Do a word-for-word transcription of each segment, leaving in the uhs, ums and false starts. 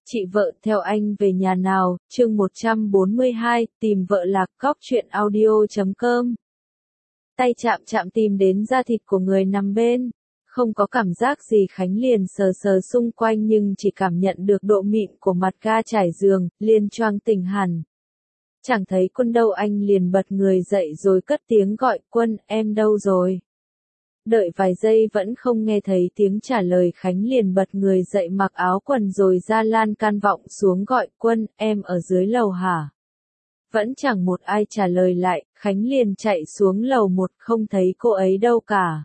Chị vợ theo anh về nhà nào, chương một trăm bốn mươi hai, tìm vợ lạc góc truyện audio chấm com. Tay chạm chạm tìm đến da thịt của người nằm bên. Không có cảm giác gì Khánh liền sờ sờ xung quanh nhưng chỉ cảm nhận được độ mịn của mặt ga trải giường, liền choàng tỉnh hẳn. Chẳng thấy Quân đâu anh liền bật người dậy rồi cất tiếng gọi Quân, em đâu rồi? Đợi vài giây vẫn không nghe thấy tiếng trả lời Khánh liền bật người dậy mặc áo quần rồi ra lan can vọng xuống gọi Quân, em ở dưới lầu hả? Vẫn chẳng một ai trả lời lại, Khánh liền chạy xuống lầu một không thấy cô ấy đâu cả.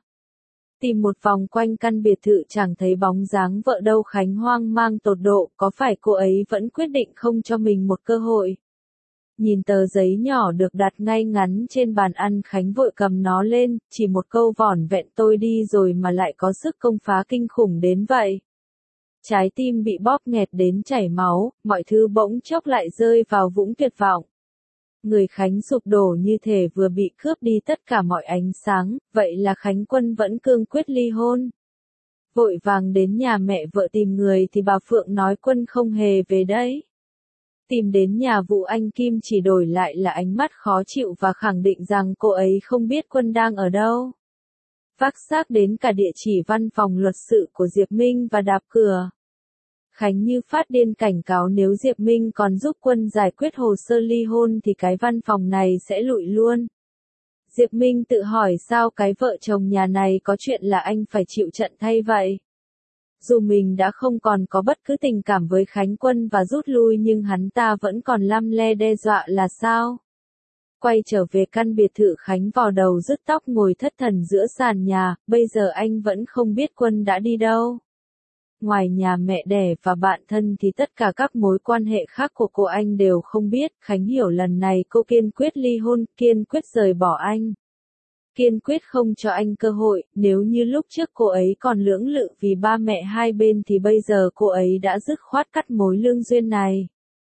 Tìm một vòng quanh căn biệt thự chẳng thấy bóng dáng vợ đâu Khánh hoang mang tột độ, có phải cô ấy vẫn quyết định không cho mình một cơ hội? Nhìn tờ giấy nhỏ được đặt ngay ngắn trên bàn ăn Khánh vội cầm nó lên, chỉ một câu vỏn vẹn tôi đi rồi mà lại có sức công phá kinh khủng đến vậy. Trái tim bị bóp nghẹt đến chảy máu, mọi thứ bỗng chốc lại rơi vào vũng tuyệt vọng. Người Khánh sụp đổ như thể vừa bị cướp đi tất cả mọi ánh sáng, vậy là Khánh Quân vẫn cương quyết ly hôn. Vội vàng đến nhà mẹ vợ tìm người thì bà Phượng nói Quân không hề về đấy. Tìm đến nhà vụ anh Kim chỉ đổi lại là ánh mắt khó chịu và khẳng định rằng cô ấy không biết Quân đang ở đâu. Vác xác đến cả địa chỉ văn phòng luật sự của Diệp Minh và đạp cửa. Khánh như phát điên cảnh cáo nếu Diệp Minh còn giúp Quân giải quyết hồ sơ ly hôn thì cái văn phòng này sẽ lụi luôn. Diệp Minh tự hỏi sao cái vợ chồng nhà này có chuyện là anh phải chịu trận thay vậy. Dù mình đã không còn có bất cứ tình cảm với Khánh Quân và rút lui nhưng hắn ta vẫn còn lăm le đe dọa là sao? Quay trở về căn biệt thự Khánh vò đầu rứt tóc ngồi thất thần giữa sàn nhà, bây giờ anh vẫn không biết Quân đã đi đâu. Ngoài nhà mẹ đẻ và bạn thân thì tất cả các mối quan hệ khác của cô anh đều không biết. Khánh hiểu lần này cô kiên quyết ly hôn, kiên quyết rời bỏ anh. Kiên quyết không cho anh cơ hội, nếu như lúc trước cô ấy còn lưỡng lự vì ba mẹ hai bên thì bây giờ cô ấy đã dứt khoát cắt mối lương duyên này.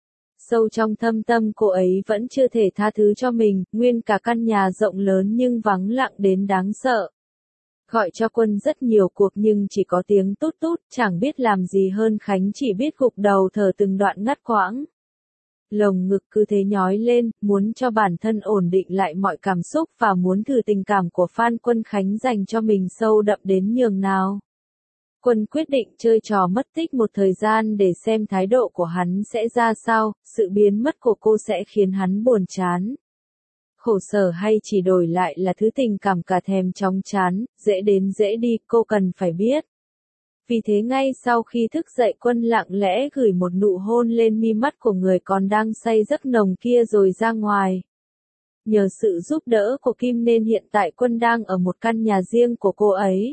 Sâu trong thâm tâm cô ấy vẫn chưa thể tha thứ cho mình, nguyên cả căn nhà rộng lớn nhưng vắng lặng đến đáng sợ. Gọi cho Quân rất nhiều cuộc nhưng chỉ có tiếng tút tút, chẳng biết làm gì hơn Khánh chỉ biết gục đầu thở từng đoạn ngắt quãng. Lồng ngực cứ thế nhói lên, muốn cho bản thân ổn định lại mọi cảm xúc và muốn thử tình cảm của fan Quân Khánh dành cho mình sâu đậm đến nhường nào. Quân quyết định chơi trò mất tích một thời gian để xem thái độ của hắn sẽ ra sao, sự biến mất của cô sẽ khiến hắn buồn chán. Khổ sở hay chỉ đổi lại là thứ tình cảm cả thèm chóng chán, dễ đến dễ đi, cô cần phải biết. Vì thế ngay sau khi thức dậy Quân lặng lẽ gửi một nụ hôn lên mi mắt của người còn đang say giấc nồng kia rồi ra ngoài. Nhờ sự giúp đỡ của Kim nên hiện tại Quân đang ở một căn nhà riêng của cô ấy.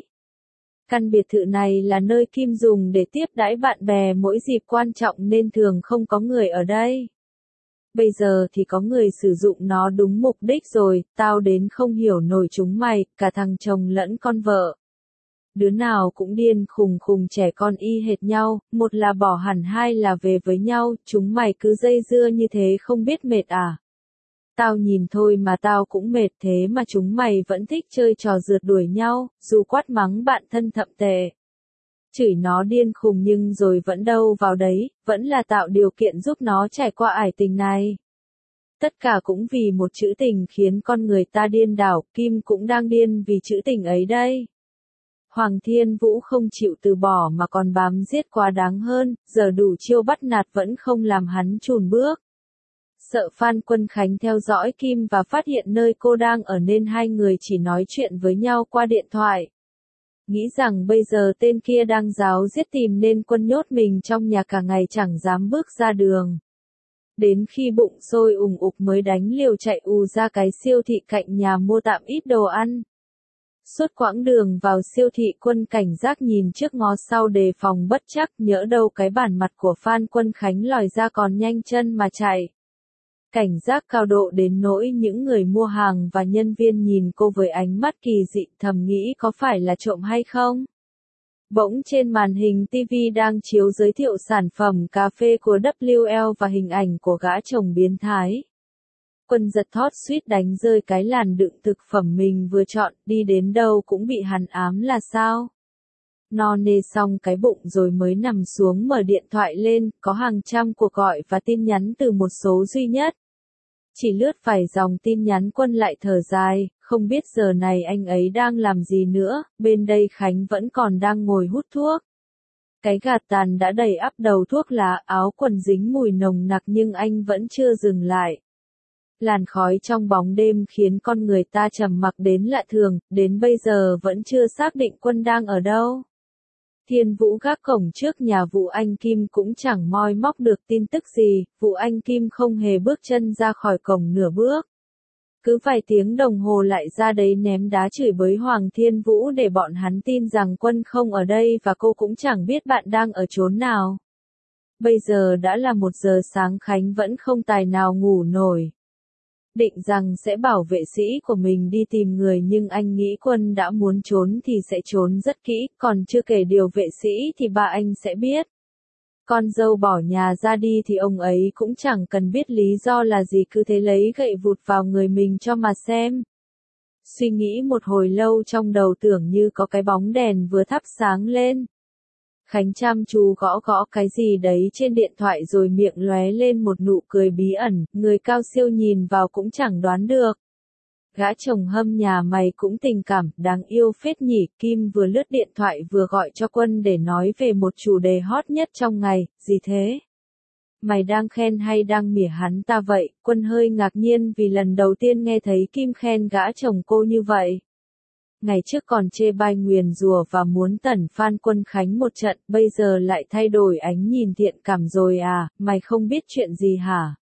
Căn biệt thự này là nơi Kim dùng để tiếp đãi bạn bè mỗi dịp quan trọng nên thường không có người ở đây. Bây giờ thì có người sử dụng nó đúng mục đích rồi, tao đến không hiểu nổi chúng mày, cả thằng chồng lẫn con vợ. Đứa nào cũng điên khùng khùng trẻ con y hệt nhau, một là bỏ hẳn hai là về với nhau, chúng mày cứ dây dưa như thế không biết mệt à? Tao nhìn thôi mà tao cũng mệt thế mà chúng mày vẫn thích chơi trò rượt đuổi nhau, dù quát mắng bạn thân thậm tệ. Chửi nó điên khùng nhưng rồi vẫn đâu vào đấy, vẫn là tạo điều kiện giúp nó trải qua ải tình này. Tất cả cũng vì một chữ tình khiến con người ta điên đảo, Kim cũng đang điên vì chữ tình ấy đây. Hoàng Thiên Vũ không chịu từ bỏ mà còn bám giết quá đáng hơn, giờ đủ chiêu bắt nạt vẫn không làm hắn chùn bước. Sợ fan Quân Khánh theo dõi Kim và phát hiện nơi cô đang ở nên hai người chỉ nói chuyện với nhau qua điện thoại. Nghĩ rằng bây giờ tên kia đang ráo riết tìm nên Quân nhốt mình trong nhà cả ngày chẳng dám bước ra đường. Đến khi bụng sôi ùng ục mới đánh liều chạy ù ra cái siêu thị cạnh nhà mua tạm ít đồ ăn. Suốt quãng đường vào siêu thị Quân cảnh giác nhìn trước ngó sau đề phòng bất trắc, nhỡ đâu cái bản mặt của fan Quân Khánh lòi ra còn nhanh chân mà chạy. Cảnh giác cao độ đến nỗi những người mua hàng và nhân viên nhìn cô với ánh mắt kỳ dị thầm nghĩ có phải là trộm hay không. Bỗng trên màn hình ti vi đang chiếu giới thiệu sản phẩm cà phê của W L và hình ảnh của gã chồng biến thái. Quân giật thót suýt đánh rơi cái làn đựng thực phẩm mình vừa chọn, đi đến đâu cũng bị hắn ám là sao. No nê xong cái bụng rồi mới nằm xuống mở điện thoại lên, có hàng trăm cuộc gọi và tin nhắn từ một số duy nhất. Chỉ lướt vài dòng tin nhắn Quân lại thở dài, không biết giờ này anh ấy đang làm gì nữa, bên đây Khánh vẫn còn đang ngồi hút thuốc. Cái gạt tàn đã đầy ắp đầu thuốc lá, áo quần dính mùi nồng nặc nhưng anh vẫn chưa dừng lại. Làn khói trong bóng đêm khiến con người ta trầm mặc đến lạ thường, đến bây giờ vẫn chưa xác định Quân đang ở đâu. Thiên Vũ gác cổng trước nhà Vũ Anh Kim cũng chẳng moi móc được tin tức gì, Vũ Anh Kim không hề bước chân ra khỏi cổng nửa bước. Cứ vài tiếng đồng hồ lại ra đấy ném đá chửi bới Hoàng Thiên Vũ để bọn hắn tin rằng Quân không ở đây và cô cũng chẳng biết bạn đang ở chốn nào. Bây giờ đã là một giờ sáng Khánh vẫn không tài nào ngủ nổi. Định rằng sẽ bảo vệ sĩ của mình đi tìm người nhưng anh nghĩ Quân đã muốn trốn thì sẽ trốn rất kỹ, còn chưa kể điều vệ sĩ thì ba anh sẽ biết. Con dâu bỏ nhà ra đi thì ông ấy cũng chẳng cần biết lý do là gì, cứ thế lấy gậy vụt vào người mình cho mà xem. Suy nghĩ một hồi lâu trong đầu tưởng như có cái bóng đèn vừa thắp sáng lên. Khánh chăm chú gõ gõ cái gì đấy trên điện thoại rồi miệng lóe lên một nụ cười bí ẩn, người cao siêu nhìn vào cũng chẳng đoán được. Gã chồng hâm nhà mày cũng tình cảm, đáng yêu phết nhỉ. Kim vừa lướt điện thoại vừa gọi cho Quân để nói về một chủ đề hot nhất trong ngày. Gì thế? Mày đang khen hay đang mỉa hắn ta vậy? Quân hơi ngạc nhiên vì lần đầu tiên nghe thấy Kim khen gã chồng cô như vậy. Ngày trước còn chê bai nguyền rủa và muốn tẩn Phan Quân Khánh một trận, bây giờ lại thay đổi ánh nhìn thiện cảm rồi à, mày không biết chuyện gì hả?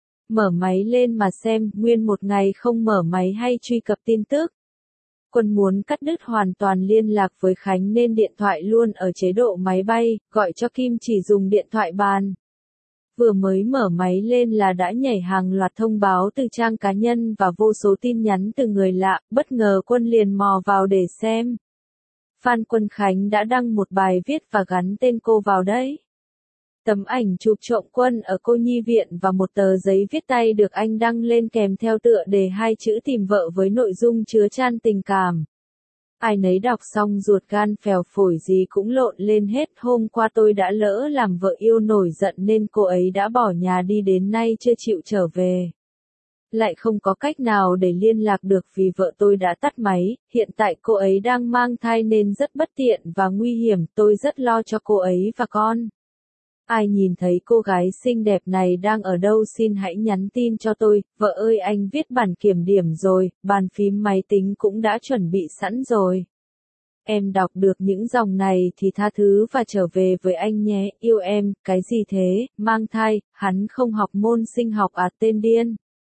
Mở máy lên mà xem, nguyên một ngày không mở máy hay truy cập tin tức. Quân muốn cắt đứt hoàn toàn liên lạc với Khánh nên điện thoại luôn ở chế độ máy bay, gọi cho Kim chỉ dùng điện thoại bàn. Vừa mới mở máy lên là đã nhảy hàng loạt thông báo từ trang cá nhân và vô số tin nhắn từ người lạ, bất ngờ Quân liền mò vào để xem. Phan Quân Khánh đã đăng một bài viết và gắn tên cô vào đấy. Tấm ảnh chụp trộm Quân ở cô nhi viện và một tờ giấy viết tay được anh đăng lên kèm theo tựa đề hai chữ tìm vợ với nội dung chứa chan tình cảm. Ai nấy đọc xong ruột gan phèo phổi gì cũng lộn lên hết. Hôm qua tôi đã lỡ làm vợ yêu nổi giận nên cô ấy đã bỏ nhà đi đến nay chưa chịu trở về. Lại không có cách nào để liên lạc được vì vợ tôi đã tắt máy, hiện tại cô ấy đang mang thai nên rất bất tiện và nguy hiểm, tôi rất lo cho cô ấy và con. Ai nhìn thấy cô gái xinh đẹp này đang ở đâu xin hãy nhắn tin cho tôi, vợ ơi anh viết bản kiểm điểm rồi, bàn phím máy tính cũng đã chuẩn bị sẵn rồi. Em đọc được những dòng này thì tha thứ và trở về với anh nhé, yêu em, cái gì thế, mang thai, hắn không học môn sinh học à tên điên.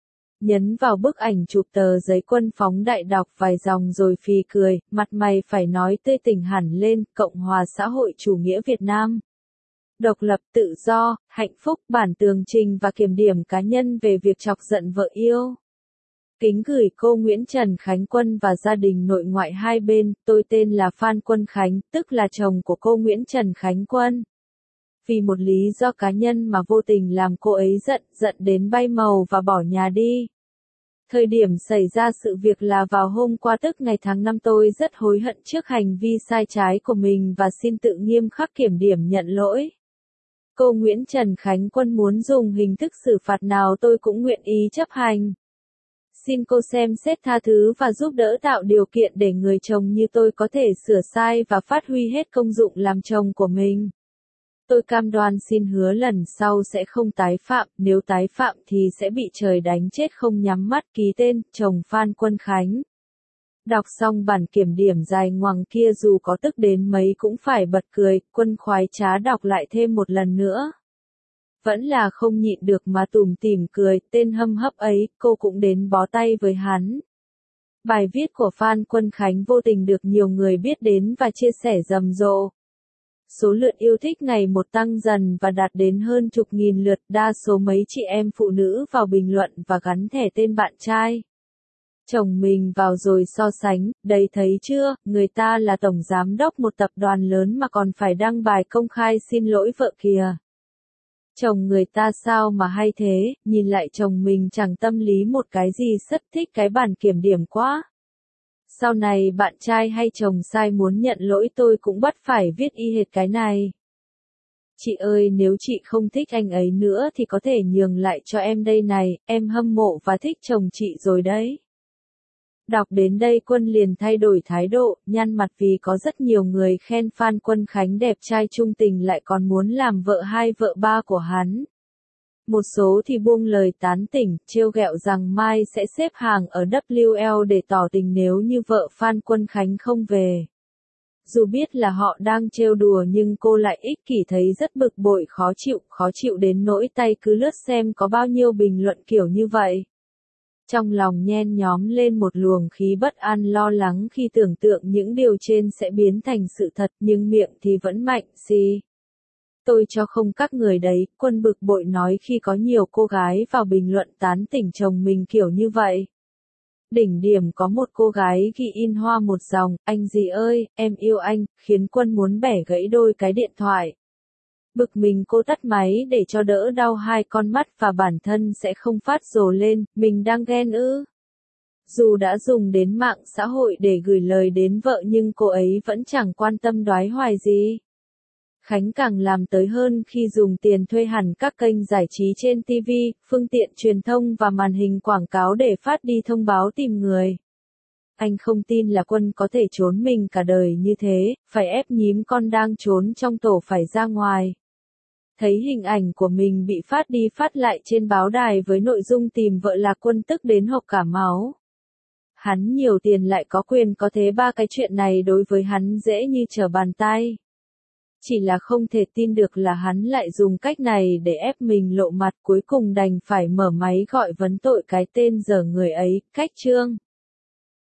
Nhấn vào bức ảnh chụp tờ giấy Quân phóng đại đọc vài dòng rồi phì cười, mặt mày phải nói tươi tỉnh hẳn lên, Cộng hòa xã hội chủ nghĩa Việt Nam. Độc lập, tự do, hạnh phúc, bản tường trình và kiểm điểm cá nhân về việc chọc giận vợ yêu. Kính gửi cô Nguyễn Trần Khánh Quân và gia đình nội ngoại hai bên, tôi tên là Phan Quân Khánh, tức là chồng của cô Nguyễn Trần Khánh Quân. Vì một lý do cá nhân mà vô tình làm cô ấy giận, giận đến bay màu và bỏ nhà đi. Thời điểm xảy ra sự việc là vào hôm qua tức ngày tháng năm, tôi rất hối hận trước hành vi sai trái của mình và xin tự nghiêm khắc kiểm điểm nhận lỗi. Cô Nguyễn Trần Khánh Quân muốn dùng hình thức xử phạt nào tôi cũng nguyện ý chấp hành. Xin cô xem xét tha thứ và giúp đỡ tạo điều kiện để người chồng như tôi có thể sửa sai và phát huy hết công dụng làm chồng của mình. Tôi cam đoan xin hứa lần sau sẽ không tái phạm, nếu tái phạm thì sẽ bị trời đánh chết không nhắm mắt. Ký tên, chồng Phan Quân Khánh. Đọc xong bản kiểm điểm dài ngoằng kia dù có tức đến mấy cũng phải bật cười, Quân khoái trá đọc lại thêm một lần nữa. Vẫn là không nhịn được mà tủm tỉm cười, tên hâm hấp ấy, cô cũng đến bó tay với hắn. Bài viết của Phan Quân Khánh vô tình được nhiều người biết đến và chia sẻ rầm rộ. Số lượt yêu thích ngày một tăng dần và đạt đến hơn chục nghìn lượt, đa số mấy chị em phụ nữ vào bình luận và gắn thẻ tên bạn trai. Chồng mình vào rồi so sánh, đây thấy chưa, người ta là tổng giám đốc một tập đoàn lớn mà còn phải đăng bài công khai xin lỗi vợ kìa. Chồng người ta sao mà hay thế, nhìn lại chồng mình chẳng tâm lý một cái gì, rất thích cái bản kiểm điểm quá. Sau này bạn trai hay chồng sai muốn nhận lỗi tôi cũng bắt phải viết y hệt cái này. Chị ơi, nếu chị không thích anh ấy nữa thì có thể nhường lại cho em đây này, em hâm mộ và thích chồng chị rồi đấy. Đọc đến đây Quân liền thay đổi thái độ, nhăn mặt vì có rất nhiều người khen Phan Quân Khánh đẹp trai trung tình lại còn muốn làm vợ hai vợ ba của hắn. Một số thì buông lời tán tỉnh, trêu ghẹo rằng mai sẽ xếp hàng ở W L để tỏ tình nếu như vợ Phan Quân Khánh không về. Dù biết là họ đang trêu đùa nhưng cô lại ích kỷ thấy rất bực bội, khó chịu, khó chịu đến nỗi tay cứ lướt xem có bao nhiêu bình luận kiểu như vậy. Trong lòng nhen nhóm lên một luồng khí bất an lo lắng khi tưởng tượng những điều trên sẽ biến thành sự thật, nhưng miệng thì vẫn mạnh xì. Tôi cho không các người đấy, Quân bực bội nói khi có nhiều cô gái vào bình luận tán tỉnh chồng mình kiểu như vậy. Đỉnh điểm có một cô gái ghi in hoa một dòng, anh gì ơi, em yêu anh, khiến Quân muốn bẻ gãy đôi cái điện thoại. Bực mình cô tắt máy để cho đỡ đau hai con mắt và bản thân sẽ không phát rồ lên, mình đang ghen ư. Dù đã dùng đến mạng xã hội để gửi lời đến vợ nhưng cô ấy vẫn chẳng quan tâm đoái hoài gì. Khánh càng làm tới hơn khi dùng tiền thuê hẳn các kênh giải trí trên ti vi, phương tiện truyền thông và màn hình quảng cáo để phát đi thông báo tìm người. Anh không tin là Quân có thể trốn mình cả đời như thế, phải ép nhím con đang trốn trong tổ phải ra ngoài. Thấy hình ảnh của mình bị phát đi phát lại trên báo đài với nội dung tìm vợ là Quân tức đến hộc cả máu. Hắn nhiều tiền lại có quyền có thế, ba cái chuyện này đối với hắn dễ như trở bàn tay. Chỉ là không thể tin được là hắn lại dùng cách này để ép mình lộ mặt, cuối cùng đành phải mở máy gọi vấn tội cái tên dở người ấy, cách Trương.